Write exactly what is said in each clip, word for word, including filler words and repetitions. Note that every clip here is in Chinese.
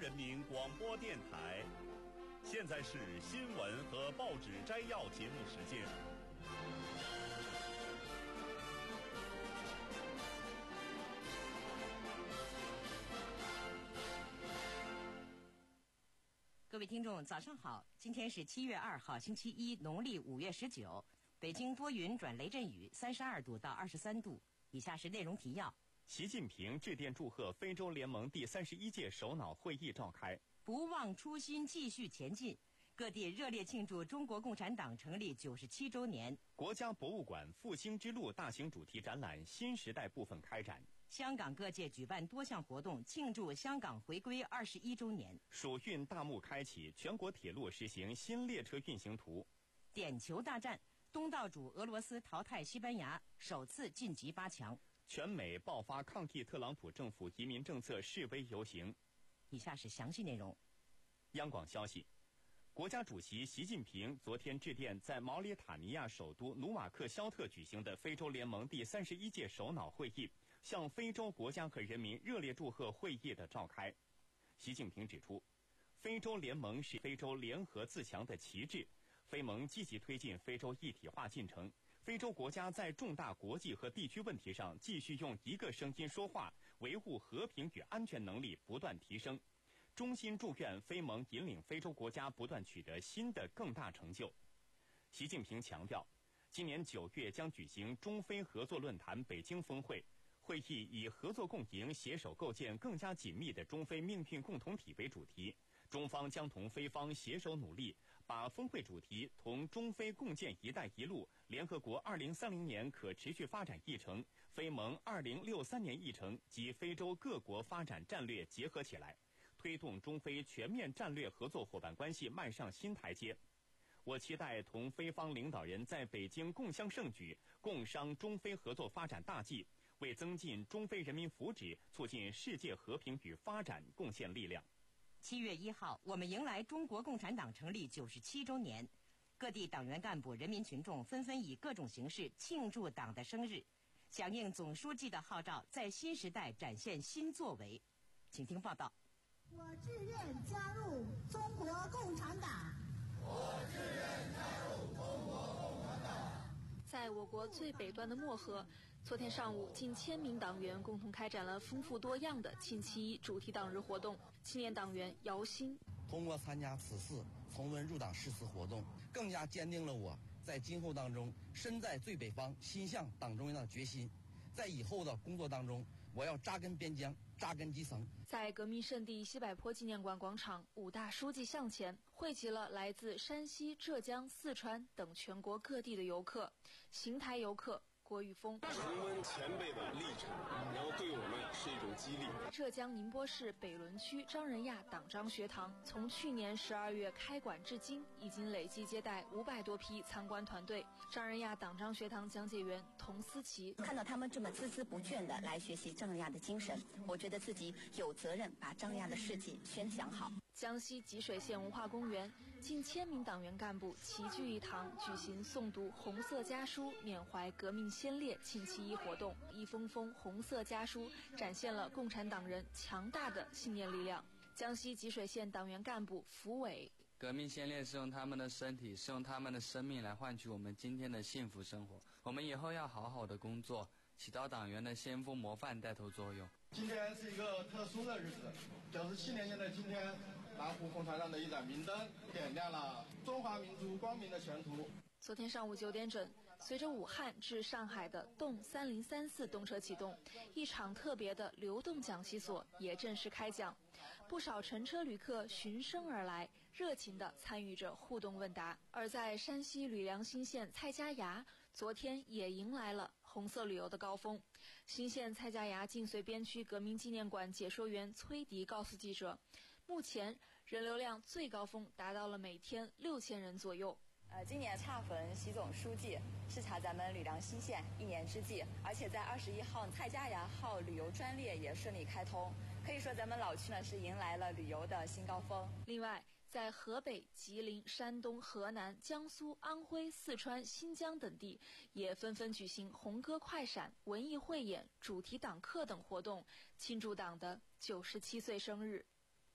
人民广播电台。现在是新闻和报纸摘要节目时间。 各位听众，早上好！今天是七月二号，星期一，农历五月十九。北京多云转雷阵雨，三十二度到二十三度。以下是内容提要： 习近平致电祝贺非洲联盟第三十一届首脑会议召开。 不忘初心，继续前进。各地热烈庆祝中国共产党成立九十七周年。 国家博物馆复兴之路大型主题展览新时代部分开展。 香港各界举办多项活动庆祝香港回归二十一周年。 蜀运大幕开启，全国铁路实行新列车运行图。 点球大战，东道主俄罗斯淘汰西班牙，首次晋级八强。 全美爆发抗议特朗普政府移民政策示威游行。 以下是详细内容。 央广消息，国家主席习近平昨天致电在毛里塔尼亚首都努瓦克肖特举行的非洲联盟第三十一届首脑会议，向非洲国家和人民热烈祝贺会议的召开。习近平指出，非洲联盟是非洲联合自强的旗帜，非盟积极推进非洲一体化进程，非洲国家在重大国际和地区问题上继续用一个声音说话，维护和平与安全能力不断提升。衷心祝愿非盟引领非洲国家不断取得新的更大成就。习近平强调，今年九月将举行中非合作论坛北京峰会，会议以合作共赢、携手构建更加紧密的中非命运共同体为主题。中方将同非方携手努力，把峰会主题同中非共建“一带一路”、联合国二零三零年可持续发展议程、非盟二零六三年议程及非洲各国发展战略结合起来，推动中非全面战略合作伙伴关系迈上新台阶。我期待同非方领导人在北京共襄盛举，共商中非合作发展大计，为增进中非人民福祉、促进世界和平与发展贡献力量。 七月一号，我们迎来中国共产党成立九十七周年，各地党员干部、人民群众纷纷以各种形式庆祝党的生日，响应总书记的号召，在新时代展现新作为。请听报道。 我志愿加入中国共产党。 我志愿加入中国共产党。 在我国最北端的漠河，昨天上午，近千名党员共同开展了丰富多样的庆七一主题党日活动。青年党员姚鑫通过参加此次重温入党誓词活动，更加坚定了我在今后当中身在最北方心向党中央的决心。在以后的工作当中，我要扎根边疆，扎根基层。 在革命圣地西柏坡纪念馆广场，五大书记向前汇集了来自山西、浙江、四川等全国各地的游客。邢台游客郭玉峰重温前辈的历程，然后对我们是一种激励。 浙江宁波市北仑区张仁亚党章学堂从去年十二月开馆至今，已经累计接待五百多批参观团队。张仁亚党章学堂讲解员童思琪看到他们这么孜孜不倦地来学习张仁亚的精神，我觉得自己有责任把张仁亚的事迹宣讲好。 江西吉水县文化公园，近千名党员干部齐聚一堂，举行诵读红色家书缅怀革命先烈庆七一活动。一封封红色家书展现了共产党人强大的信念力量。江西吉水县党员干部符伟， 革命先烈是用他们的身体，是用他们的生命来换取我们今天的幸福生活。我们以后要好好的工作，起到党员的先锋模范带头作用。 今天是一个特殊的日子，九十七年前的今天，南湖共产党的一盏明灯点亮了中华民族光明的前途。 昨天上午九点整，随着武汉至上海的动三零三四动车启动，一场特别的流动讲习所也正式开讲。不少乘车旅客循声而来，热情地参与着互动问答。而在山西吕梁新县蔡家崖，昨天也迎来了红色旅游的高峰。新县蔡家崖晋绥边区革命纪念馆解说员崔迪告诉记者，目前人流量最高峰达到了每天六千人左右。 呃，今年恰逢习总书记视察咱们吕梁新县一年之际，而且在二十一号蔡家崖号旅游专列也顺利开通，可以说咱们老区呢是迎来了旅游的新高峰。 另外，在河北、吉林、山东、河南、江苏、安徽、四川、新疆等地，也纷纷举行红歌快闪、文艺汇演、主题党课等活动，庆祝党的九十七岁生日。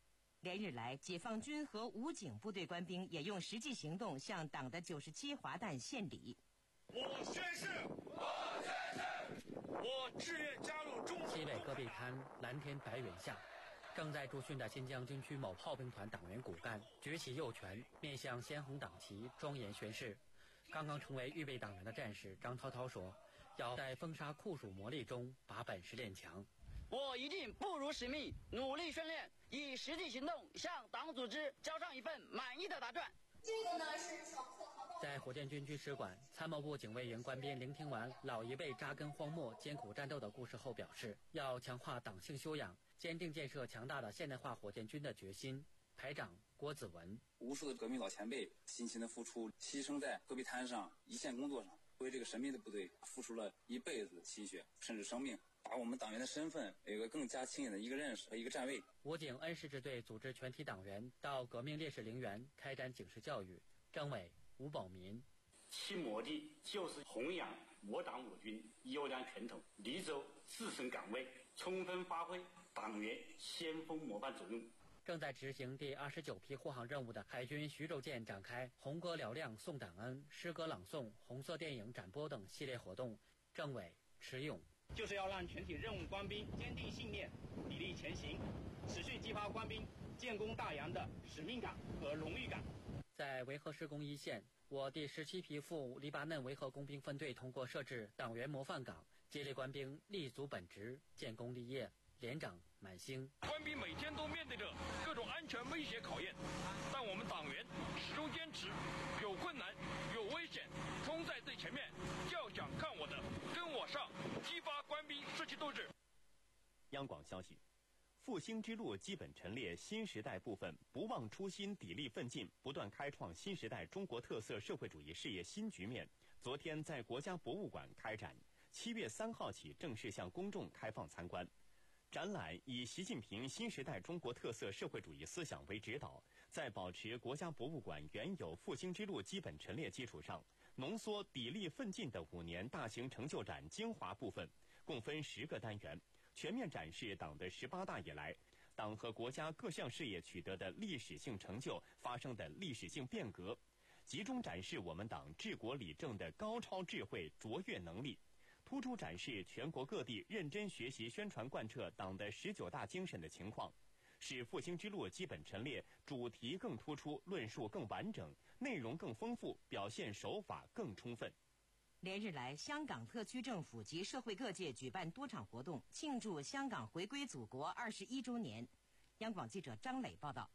连日来，解放军和武警部队官兵也用实际行动向党的九十七华诞献礼。 我宣誓，我宣誓，我志愿加入中国。 西北戈壁滩蓝天白云下，正在驻训的新疆军区某炮兵团党员骨干举起右拳，面向鲜红党旗庄严宣誓。刚刚成为预备党员的战士张涛涛说，要在风沙酷暑磨砺中把本事练强。 我一定不辱使命，努力训练，以实际行动向党组织交上一份满意的答卷。 这个呢是小课堂。 在火箭军区使馆，参谋部警卫营官兵聆听完老一辈扎根荒漠、艰苦战斗的故事后表示，要强化党性修养，坚定建设强大的现代化火箭军的决心。排长郭子文： 无数的革命老前辈辛勤的付出，牺牲在戈壁滩上一线工作上，为这个神秘的部队付出了一辈子的心血，甚至生命。把我们党员的身份有一个更加清晰的一个认识和一个站位。 武警恩施支队组织全体党员到革命烈士陵园开展警示教育。政委吴保民： 其目的就是弘扬我党我军优良传统，立足自身岗位，充分发挥党员先锋模范作用。 正在执行第二十九批护航任务的海军徐州舰展开红歌嘹亮送党恩、诗歌朗诵、红色电影展播等系列活动。政委迟勇： 就是要让全体任务官兵坚定信念，砥砺前行，持续激发官兵建功大洋的使命感和荣誉感。 在维和施工一线，我第十七批赴黎巴嫩维和工兵分队通过设置党员模范岗，激励官兵立足本职，建功立业。连长满星： 官兵每天都面对着各种安全威胁考验，但我们党员始终坚持，有困难有危险冲在最前面，要想看我的跟我上，激发官兵士气斗志。 央广消息，复兴之路基本陈列新时代部分不忘初心，砥砺奋进，不断开创新时代中国特色社会主义事业新局面，昨天在国家博物馆开展，七月三号起正式向公众开放参观。展览以习近平新时代中国特色社会主义思想为指导，在保持国家博物馆原有复兴之路基本陈列基础上，浓缩砥砺奋进的五年大型成就展精华部分，共分十个单元，全面展示党的十八大以来党和国家各项事业取得的历史性成就发生的历史性变革，集中展示我们党治国理政的高超智慧卓越能力，突出展示全国各地认真学习宣传贯彻党的十九大精神的情况，使复兴之路基本陈列主题更突出，论述更完整，内容更丰富，表现手法更充分。 连日来，香港特区政府及社会各界举办多场活动，庆祝香港回归祖国二十一周年。央广记者张磊报道。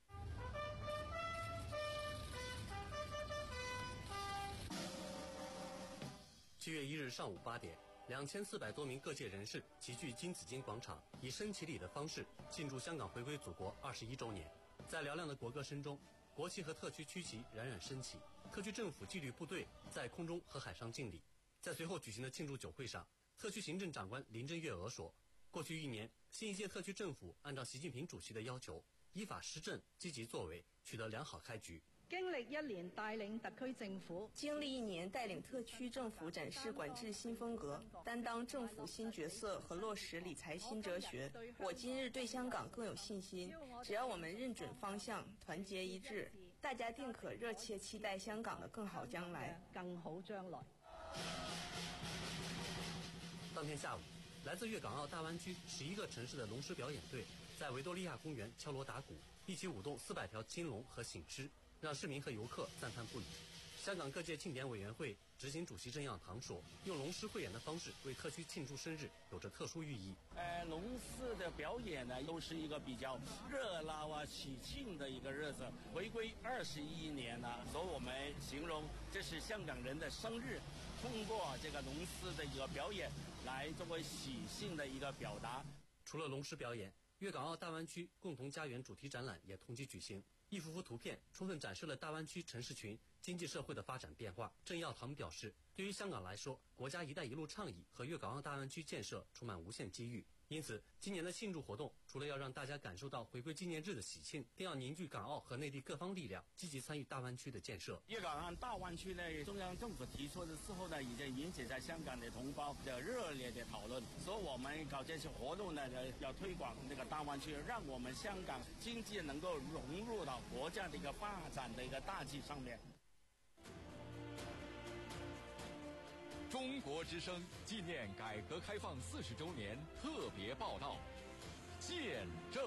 七月一日上午八点，两千四百多名各界人士齐聚金紫荆广场，以升旗礼的方式庆祝香港回归祖国二十一周年。在嘹亮的国歌声中，国旗和特区区旗冉冉升起，特区政府纪律部队在空中和海上敬礼。在随后举行的庆祝酒会上，特区行政长官林郑月娥说，过去一年，新一届特区政府按照习近平主席的要求，依法施政，积极作为，取得良好开局。 经历一年带领特区政府， 经历一年带领特区政府展示管制新风格，担当政府新角色和落实理财新哲学。我今日对香港更有信心，只要我们认准方向，团结一致，大家定可热切期待香港的更好将来。 更好将来。 当天下午，来自粤港澳大湾区十一个城市的龙狮表演队在维多利亚公园敲锣打鼓，一起舞动四百条青龙和醒狮，让市民和游客赞叹不已。香港各界庆典委员会执行主席郑耀堂说，用龙狮汇演的方式为特区庆祝生日有着特殊寓意。 呃，龙狮的表演呢，都是一个比较热闹啊、喜庆的一个日子。回归二十一年了，所以我们形容这是香港人的生日，通过这个龙狮的一个表演来作为喜庆的一个表达。 除了龙狮表演，粤港澳大湾区共同家园主题展览也同期举行。一幅幅图片充分展示了大湾区城市群经济社会的发展变化。郑耀堂表示，对于香港来说，国家“一带一路”倡议和粤港澳大湾区建设充满无限机遇。因此，今年的庆祝活动除了要让大家感受到回归纪念日的喜庆，更要凝聚港澳和内地各方力量，积极参与大湾区的建设。 粤港澳大湾区呢，中央政府提出的时候呢，已经引起在香港的同胞的热烈的讨论。所以我们搞这些活动呢，要推广这个大湾区，让我们香港经济能够融入到国家的一个发展的一个大计上面。 中国之声纪念改革开放四十周年特别报道，见证。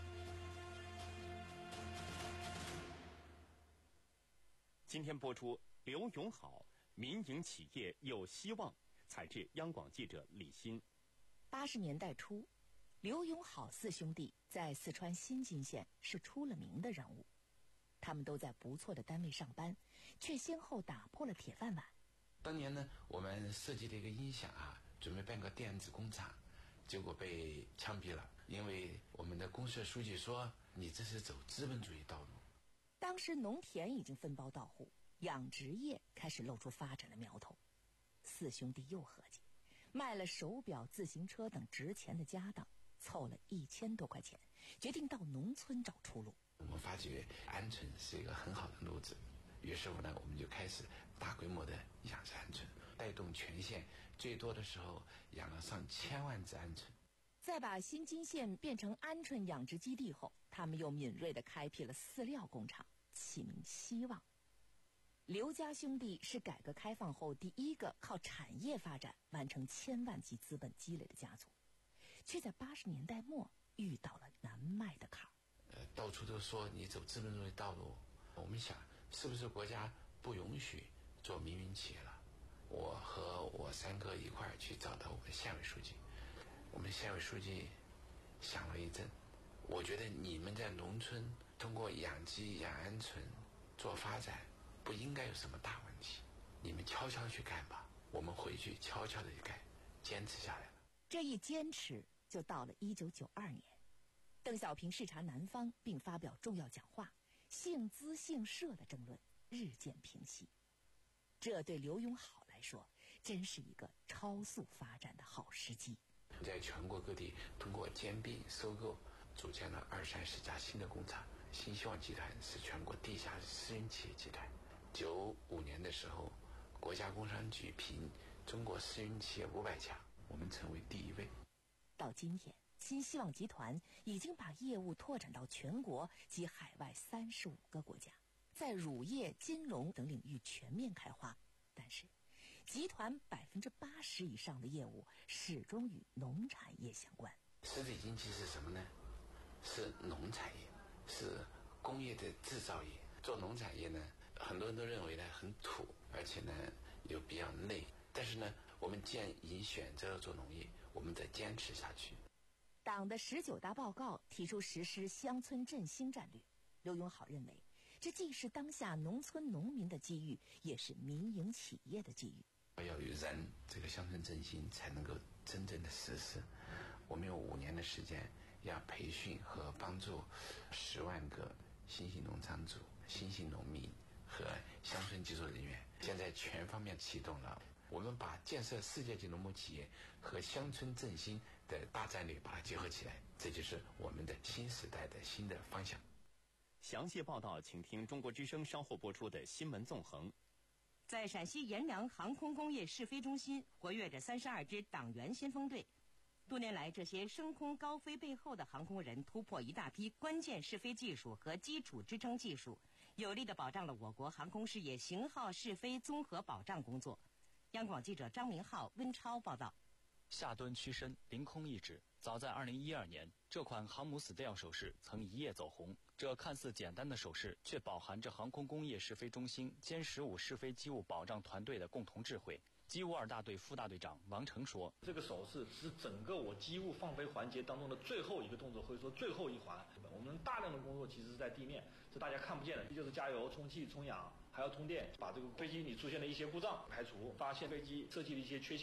今天播出刘永好，民营企业有希望。采制央广记者李欣。 八十年代初，刘永好四兄弟在四川新津县是出了名的人物。他们都在不错的单位上班，却先后打破了铁饭碗。 当年呢，我们设计了一个音响啊，准备办个电子工厂，结果被枪毙了，因为我们的公社书记说你这是走资本主义道路。 当时农田已经分包到户，养殖业开始露出发展的苗头。四兄弟又合计，卖了手表、自行车等值钱的家当，凑了一千多块钱，决定到农村找出路。 我们发觉鹌鹑是一个很好的路子，于是乎呢，我们就开始大规模的养殖鹌鹑，带动全县最多的时候养了上千万只鹌鹑。 在把新津县变成鹌鹑养殖基地后，他们又敏锐地开辟了饲料工厂，起名希望。刘家兄弟是改革开放后第一个靠产业发展完成千万级资本积累的家族，却在八十年代末遇到了难迈的坎儿。 呃，到处都说你走资本主义道路，我们想是不是国家不允许做民营企业了？我和我三哥一块儿去找到我们县委书记，我们县委书记想了一阵，我觉得你们在农村通过养鸡养鹌鹑做发展，不应该有什么大问题，你们悄悄去干吧。我们回去悄悄的去干，坚持下来了。 这一坚持就到了一九九二年，邓小平视察南方并发表重要讲话，姓资姓社的争论日渐平息。这对刘永好来说，真是一个超速发展的好时机。 在全国各地通过兼并收购，组建了二三十家新的工厂。新希望集团是全国地下私营企业集团。九五年的时候，国家工商局评中国私营企业五百强，我们成为第一位。 到今天，新希望集团已经把业务拓展到全国及海外三十五个国家，在乳业、金融等领域全面开花。但是，集团百分之八十以上的业务始终与农产业相关。 实体经济是什么呢？是农产业，是工业的制造业。做农产业呢，很多人都认为呢很土，而且呢又比较累。但是呢，我们既然已经选择了做农业，我们得坚持下去。 党的十九大报告提出实施乡村振兴战略，刘永好认为，这既是当下农村农民的机遇，也是民营企业的机遇。 要有人，这个乡村振兴才能够真正的实施。我们有五年的时间，要培训和帮助十万个新型农场主、新型农民和乡村技术人员，现在全方面启动了。我们把建设世界级农牧企业和乡村振兴的大战略把它结合起来，这就是我们的新时代的新的方向。 详细报道请听中国之声稍后播出的新闻纵横。 在陕西阎良航空工业试飞中心活跃着三十二支党员先锋队。多年来，这些升空高飞背后的航空人突破一大批关键试飞技术和基础支撑技术，有力地保障了我国航空事业型号试飞综合保障工作。央广记者张明浩、温超报道。 下蹲屈身，凌空一指。早在二零一二年，这款航母死掉手势曾一夜走红。这看似简单的手势，却饱含着航空工业试飞中心歼十五试飞机务保障团队的共同智慧。机务二大队副大队长王成说：“ 这个手势是整个我机务放飞环节当中的最后一个动作，或者说最后一环。我们大量的工作其实是在地面，是大家看不见的，也就是加油、充气、充氧，还要通电，把这个飞机里出现的一些故障排除，发现飞机设计的一些缺陷，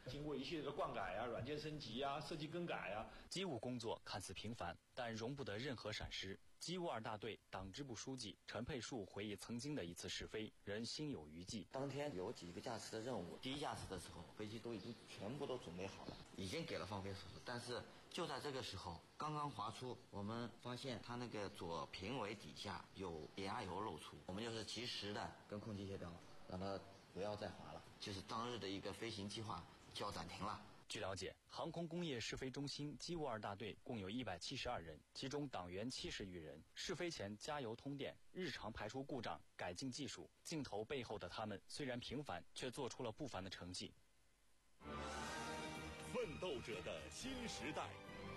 经过一系列的灌改啊、软件升级啊、设计更改啊， 机务工作看似平凡，但容不得任何闪失。机务二大队党支部书记陈佩树回忆曾经的一次试飞，仍心有余悸。 当天有几个架次的任务，第一架次的时候，飞机都已经全部都准备好了，已经给了放飞手势，但是就在这个时候，刚刚滑出，我们发现它那个左评尾底下有液压油漏出，我们就是及时的跟空气协调，让它不要再滑了，就是当日的一个飞行计划就要暂停了。 据了解，航空工业试飞中心机务二大队共有一百七十二人，其中党员七十余人。试飞前加油通电，日常排除故障，改进技术。镜头背后的他们虽然平凡，却做出了不凡的成绩。 奋斗者的新时代。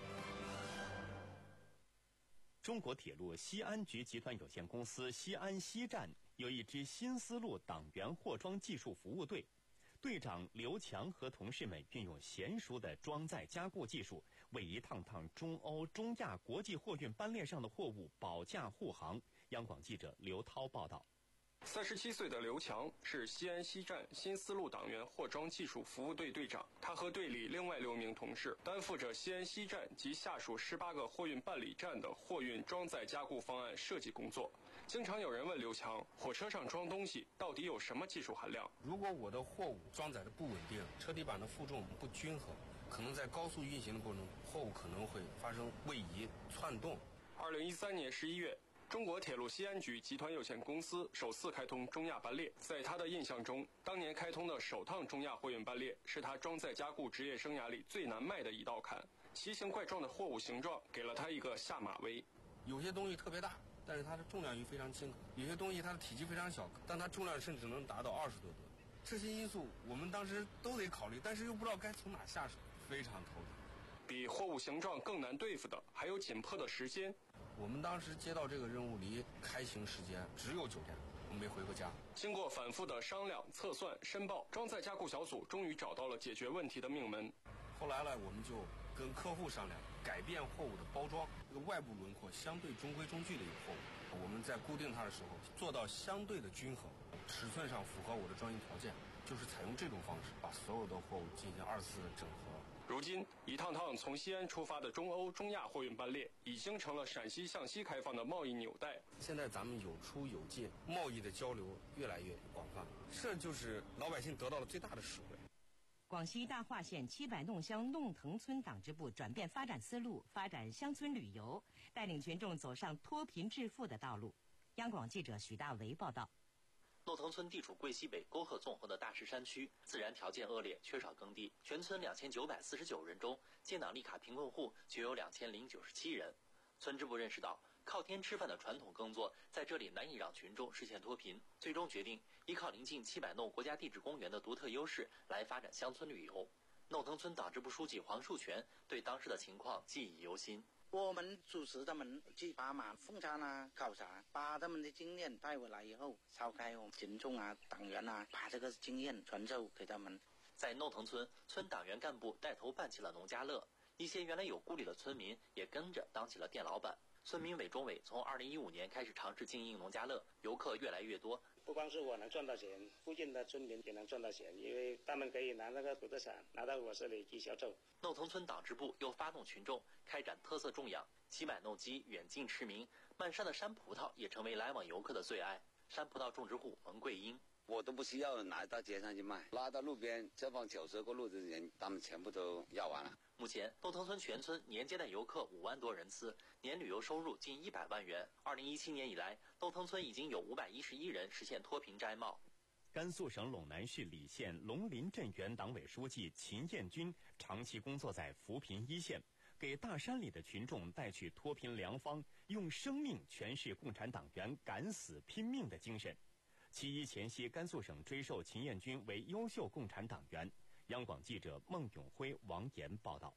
中国铁路西安局集团有限公司西安西站有一支新丝路党员货装技术服务队。队长刘强和同事们运用娴熟的装载加固技术，为一趟趟中欧、中亚国际货运班列上的货物保驾护航。央广记者刘涛报道。 三十七岁的刘强是西安西站新丝路党员货装技术服务队队长，他和队里另外六名同事担负着西安西站及下属十八个货运办理站的货运装载加固方案设计工作。经常有人问刘强，火车上装东西到底有什么技术含量？ 如果我的货物装载的不稳定，车底板的负重不均衡，可能在高速运行的过程中，货物可能会发生位移、窜动。 二零一三年十一月。中国铁路西安局集团有限公司首次开通中亚班列，在他的印象中，当年开通的首趟中亚货运班列是他装载加固职业生涯里最难迈的一道坎。奇形怪状的货物形状给了他一个下马威。 有些东西特别大，但是它的重量又非常轻；有些东西它的体积非常小，但它重量甚至能达到二十多吨。这些因素我们当时都得考虑，但是又不知道该从哪下手，非常头疼。 比货物形状更难对付的还有紧迫的时间。 我们当时接到这个任务，离开行时间只有九天，我们没回过家。 经过反复的商量、测算、申报，装载加固小组终于找到了解决问题的命门。 后来呢，我们就跟客户商量，改变货物的包装，这个外部轮廓相对中规中矩的一个货物，我们在固定它的时候做到相对的均衡，尺寸上符合我的专业条件，就是采用这种方式把所有的货物进行二次整合。 如今，一趟趟从西安出发的中欧、中亚货运班列，已经成了陕西向西开放的贸易纽带。 现在咱们有出有进，贸易的交流越来越广泛，这就是老百姓得到了最大的实惠。 广西大化县七百弄乡弄腾村党支部转变发展思路，发展乡村旅游，带领群众走上脱贫致富的道路。央广记者许大为报道。 弄腾村地处贵西北沟壑纵横的大石山区，自然条件恶劣，缺少耕地。全村两千九百四十九人中，建档立卡贫困户就有两千零九十七人。村支部认识到，靠天吃饭的传统耕作在这里难以让群众实现脱贫，最终决定依靠临近七百弄国家地质公园的独特优势来发展乡村旅游。弄腾村党支部书记黄树全对当时的情况记忆犹新。 我们组织他们去巴马凤山啊考察，把他们的经验带回来以后，召开我们群众啊、党员啊，把这个经验传授给他们。 在弄腾村，村党员干部带头办起了农家乐，一些原来有顾虑的村民也跟着当起了店老板。村民韦忠伟从二零一五年开始尝试经营农家乐，游客越来越多。 不光是我能赚到钱，附近的村民也能赚到钱，因为他们可以拿那个土特产拿到我这里去销售。 弄腾村党支部又发动群众开展特色种养，七百弄鸡远近驰名，漫山的山葡萄也成为来往游客的最爱。山葡萄种植户蒙桂英。 我都不需要拿到街上去卖，拉到路边，这帮九十过路的人，他们全部都要完了。 目前，弄腾村全村年接待游客五万多人次，年旅游收入近一百万元。二零一七年以来，弄腾村已经有五百一十一人实现脱贫摘帽。 甘肃省陇南市礼县龙林镇原党委书记秦彦军长期工作在扶贫一线，给大山里的群众带去脱贫良方，用生命诠释共产党员敢死拼命的精神。七一前夕，甘肃省追授秦彦军为优秀共产党员。央广记者孟永辉、王岩报道。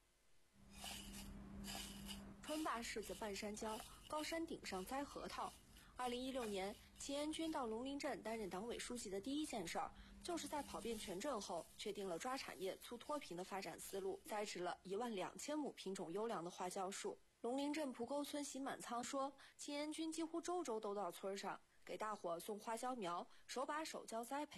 川坝市的半山腰，高山顶上栽核桃。二零一六年，秦彦军到龙林镇担任党委书记的第一件事儿，就是在跑遍全镇后，确定了抓产业、促脱贫的发展思路，栽植了一万两千亩品种优良的花椒树。龙林镇蒲沟村邢满仓说，秦彦军几乎周周都到村上，给大伙送花椒苗，手把手教栽培。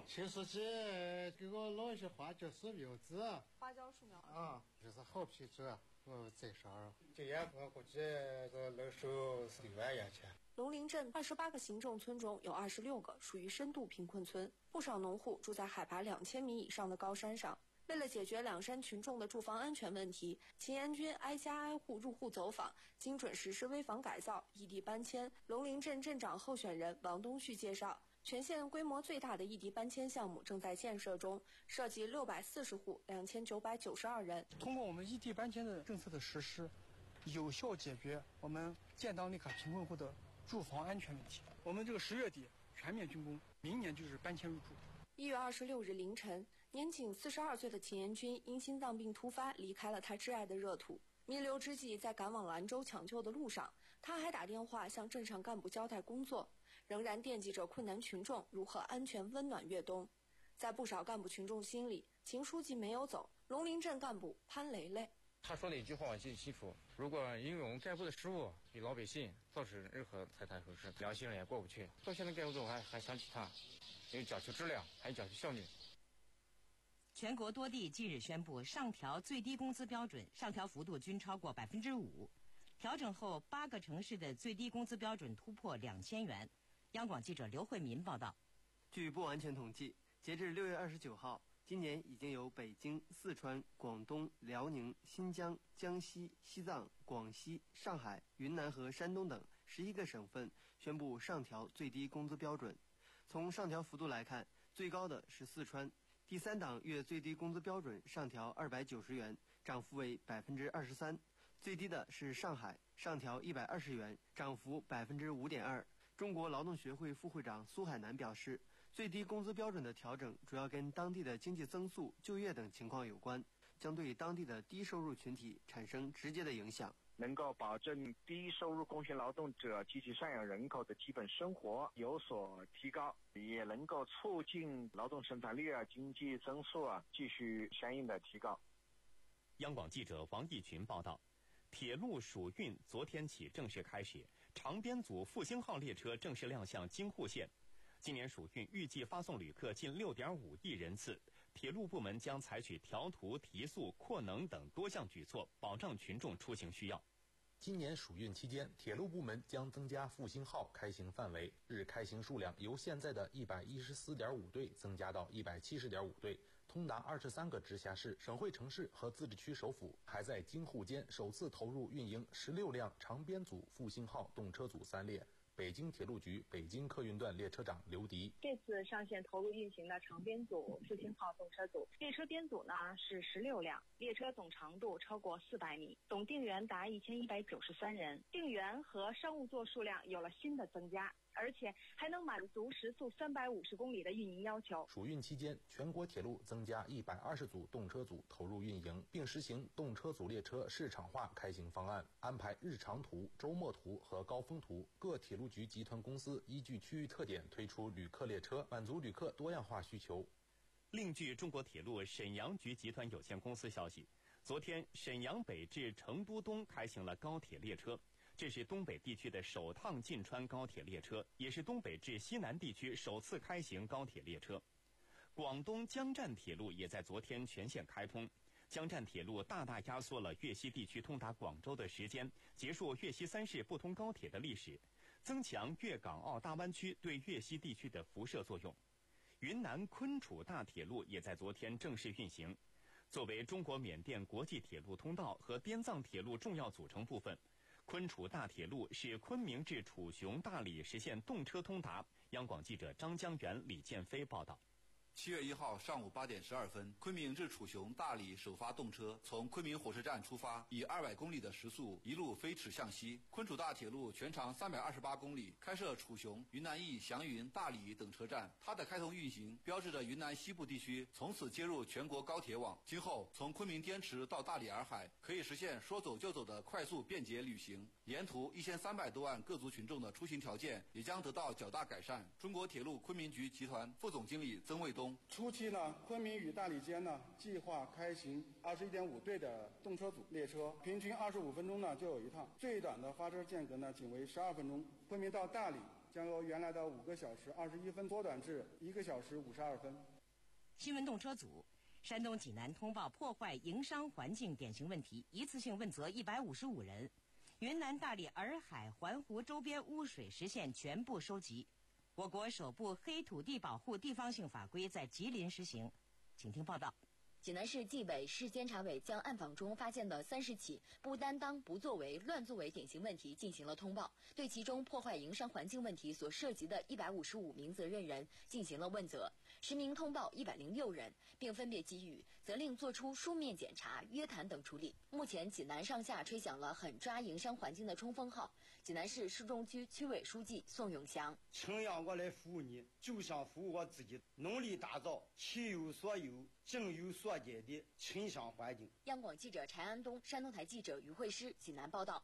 其实起这个老一些花就是苗子， 花椒树苗啊，就是好品质，我这事儿，今年我估计这能收十六万元钱。 龙陵镇二十八个行政村中有二十六个属于深度贫困村，不少农户住在海拔两千米以上的高山上。为了解决两山群众的住房安全问题，秦岩军挨家挨户入户走访，精准实施危房改造、异地搬迁。龙陵镇镇长候选人王东旭介绍，全县规模最大的异地搬迁项目正在建设中，涉及六百四十户、两千九百九十二人。 通过我们异地搬迁的政策的实施，有效解决我们建档立卡贫困户的住房安全问题。我们这个十月底全面竣工，明年就是搬迁入住。 一月二十六日凌晨，年仅四十二岁的秦岩军因心脏病突发离开了他挚爱的热土。弥留之际，在赶往兰州抢救的路上，他还打电话向镇上干部交代工作，仍然惦记着困难群众如何安全温暖越冬。在不少干部群众心里，秦书记没有走。龙陵镇干部潘雷雷， 他说的一句话我记得清楚：如果因为我们干部的失误给老百姓造成任何财产损失，良心人也过不去。到现在干部组还还想起他，因为讲求质量，还有讲求效率。 全国多地近日宣布上调最低工资标准，上调幅度均超过百分之五。调整后，八个城市的最低工资标准突破两千元。央广记者刘慧民报道。 据不完全统计，截至六月二十九号，今年已经有北京、四川、广东、辽宁、新疆、江西、西藏、广西、上海、云南和山东等十一个省份宣布上调最低工资标准。从上调幅度来看，最高的是四川。第三档月最低工资标准上调二百九十元，涨幅为百分之二十三；最低的是上海，上调一百二十元，涨幅百分之五点二。中国劳动学会副会长苏海南表示，最低工资标准的调整主要跟当地的经济增速、就业等情况有关，将对当地的低收入群体产生直接的影响。 能够保证低收入工薪劳动者及其赡养人口的基本生活有所提高，也能够促进劳动生产率啊、经济增速啊继续相应的提高。 央广记者王义群报道，铁路暑运昨天起正式开始，长编组复兴号列车正式亮相京沪线。今年暑运预计发送旅客近六点五亿人次，铁路部门将采取调图、提速、扩能等多项举措，保障群众出行需要。 今年暑运期间，铁路部门将增加复兴号开行范围，日开行数量由现在的一百一十四点五对增加到一百七十点五对，通达二十三个直辖市、省会城市和自治区首府，还在京沪间首次投入运营十六辆长编组复兴号动车组三列。北京铁路局北京客运段列车长刘迪， 这次上线投入运行的长编组复兴号动车组，列车编组呢是十六辆，列车总长度超过四百米，总订员达一千一百九十三人，订员和商务座数量有了新的增加，而且还能满足时速三百五十公里的运营要求。 暑运期间，全国铁路增加一百二十组动车组投入运营，并实行动车组列车市场化开行方案，安排日常图、周末图和高峰图。各铁路局集团公司依据区域特点推出旅客列车，满足旅客多样化需求。 另据中国铁路沈阳局集团有限公司消息，昨天沈阳北至成都东开行了高铁列车。这是东北地区的首趟进川高铁列车，也是东北至西南地区首次开行高铁列车。广东江湛铁路也在昨天全线开通。江湛铁路大大压缩了粤西地区通达广州的时间，结束粤西三市不通高铁的历史，增强粤港澳大湾区对粤西地区的辐射作用。云南昆楚大铁路也在昨天正式运行。作为中国缅甸国际铁路通道和滇藏铁路重要组成部分，昆楚大铁路是昆明至楚雄、大理实现动车通达。央广记者张江源、李建飞报道。 七月一号上午八点十二分，昆明至楚雄、大理首发动车从昆明火车站出发，以二百公里的时速一路飞驰向西。昆楚大铁路全长三百二十八公里，开设楚雄、云南驿、祥云、大理等车站。它的开通运行，标志着云南西部地区从此接入全国高铁网。今后从昆明滇池到大理洱海，可以实现说走就走的快速便捷旅行。沿途一千三百多万各族群众的出行条件也将得到较大改善。中国铁路昆明局集团副总经理曾卫东。 初期呢，昆明与大理间呢计划开行二十一点五对的动车组列车，平均二十五分钟呢就有一趟，最短的发车间隔呢仅为十二分钟。昆明到大理将由原来的五个小时二十一分缩短至一个小时五十二分。 新闻动车组，山东济南通报破坏营商环境典型问题，一次性问责一百五十五人。云南大理洱海环湖周边污水实现全部收集。我国首部黑土地保护地方性法规在吉林实行。请听报道。 济南市纪委市监察委将暗访中发现的三十起不担当、不作为、乱作为典型问题进行了通报，对其中破坏营商环境问题所涉及的一百五十五名责任人进行了问责，实名通报一百零六人，并分别给予责令作出书面检查、约谈等处理。目前，济南上下吹响了狠抓营商环境的冲锋号。济南市市中区区委书记宋永祥： 请让我来服务你，就像服务我自己，努力打造其有所有、境有所见的村乡环境。 央广记者柴安东、山东台记者于慧诗济南报道。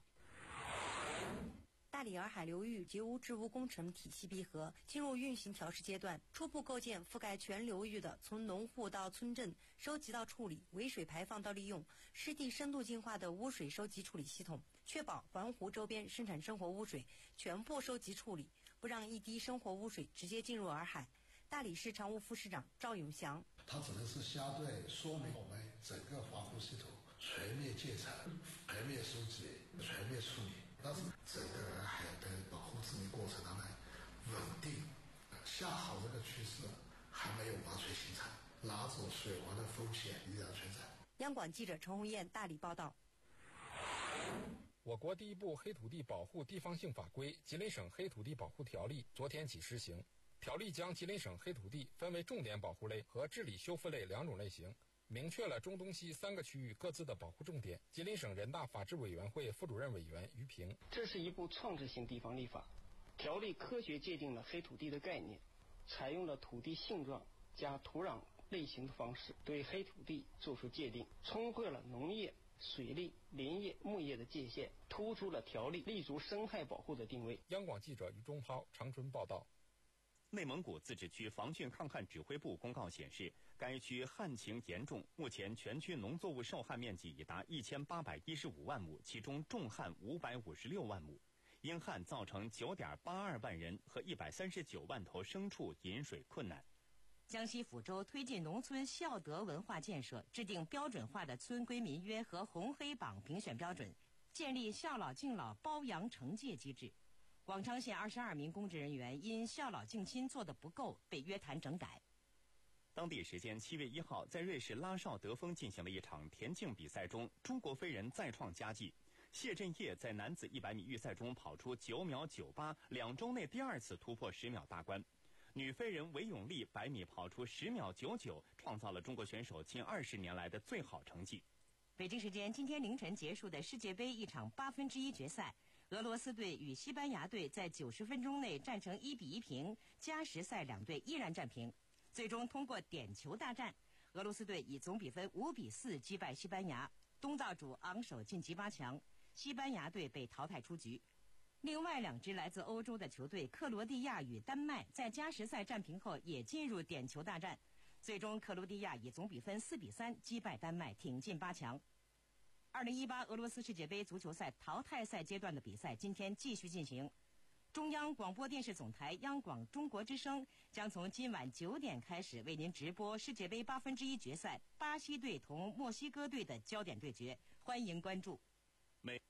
大理洱海流域及污治污工程体系闭合，进入运行调试阶段，初步构建覆盖全流域的从农户到村镇、收集到处理、尾水排放到利用、湿地深度净化的污水收集处理系统，确保环湖周边生产生活污水全部收集处理，不让一滴生活污水直接进入洱海。大理市常务副市长赵永祥： 它只能是相对说明我们整个环湖系统全面建成、全面收集、全面处理。但是整个洱海的保护治理过程当中稳定向好这个趋势还没有完全形成，哪种水患的风险依然存在。 央广记者陈红艳大理报道。 我国第一部黑土地保护地方性法规《吉林省黑土地保护条例》昨天起施行。条例将吉林省黑土地分为重点保护类和治理修复类两种类型，明确了中东西三个区域各自的保护重点。吉林省人大法制委员会副主任委员于平： 这是一部创制性地方立法，条例科学界定了黑土地的概念，采用了土地性状加土壤类型的方式对黑土地作出界定，冲破了农业、水利、林业、牧业的界限，突出了条例立足生态保护的定位。 央广记者于忠涛、长春报道。 内蒙古自治区防汛抗旱指挥部公告显示，该区旱情严重，目前全区农作物受旱面积已达一千八百一十五万亩，其中重旱五百五十六万亩，因旱造成九点八二万人和一百三十九万头牲畜饮水困难。 江西抚州推进农村孝德文化建设，制定标准化的村规民约和红黑榜评选标准，建立孝老敬老褒扬惩戒机制。广昌县二十二名公职人员因孝老敬亲做得不够，被约谈整改。 当地时间七月一号，在瑞士拉绍德峰进行了一场田径比赛中，中国飞人再创佳绩。谢震业在男子一百米预赛中跑出九秒九八，两周内第二次突破十秒大关。女飞人韦永丽百米跑出十秒九九，创造了中国选手近二十年来的最好成绩。 北京时间今天凌晨结束的世界杯一场八分之一决赛，俄罗斯队与西班牙队在九十分钟内战成一比一平，加时赛两队依然战平。最终通过点球大战，俄罗斯队以总比分五比四击败西班牙，东道主昂首晋级八强，西班牙队被淘汰出局。另外两支来自欧洲的球队克罗地亚与丹麦在加时赛战平后也进入点球大战，最终克罗地亚以总比分四比三击败丹麦，挺进八强。二零一八俄罗斯世界杯足球赛淘汰赛阶段的比赛今天继续进行。中央广播电视总台央广中国之声将从今晚九点开始为您直播世界杯八分之一决赛巴西队同墨西哥队的焦点对决，欢迎关注。 美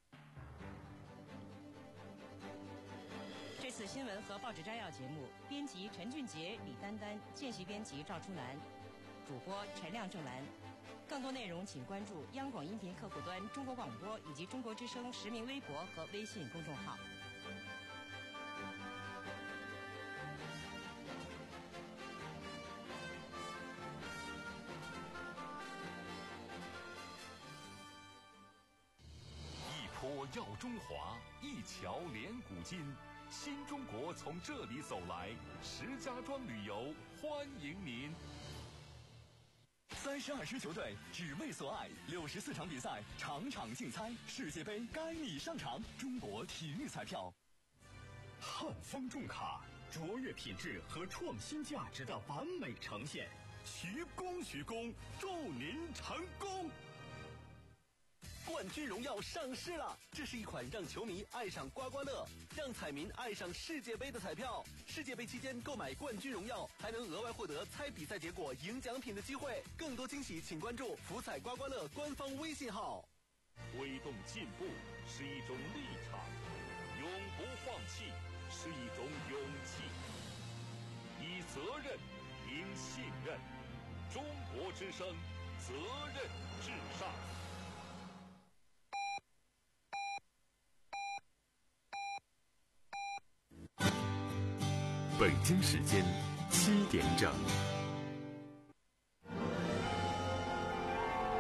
这次新闻和报纸摘要节目，编辑陈俊杰、李丹丹，见习编辑赵初南，主播陈亮、郑兰。更多内容请关注央广音频客户端、中国广播以及中国之声实名微博和微信公众号。 一坡耀中华，一桥连古今。新中国从这里走来，石家庄旅游欢迎您。三十二支球队只为所爱，六十四场比赛，场场竞猜，世界杯该你上场。中国体育彩票。汉方重卡，卓越品质和创新价值的完美呈现。徐工徐工，祝您成功！冠冠军荣耀上市了！这是一款让球迷爱上刮刮乐、让彩民爱上世界杯的彩票。世界杯期间购买冠军荣耀，还能额外获得猜比赛结果、赢奖品的机会。更多惊喜，请关注福彩刮刮乐官方微信号。 推动进步是一种立场，永不放弃是一种勇气。以责任赢信任，中国之声，责任至上。 北京时间七点整。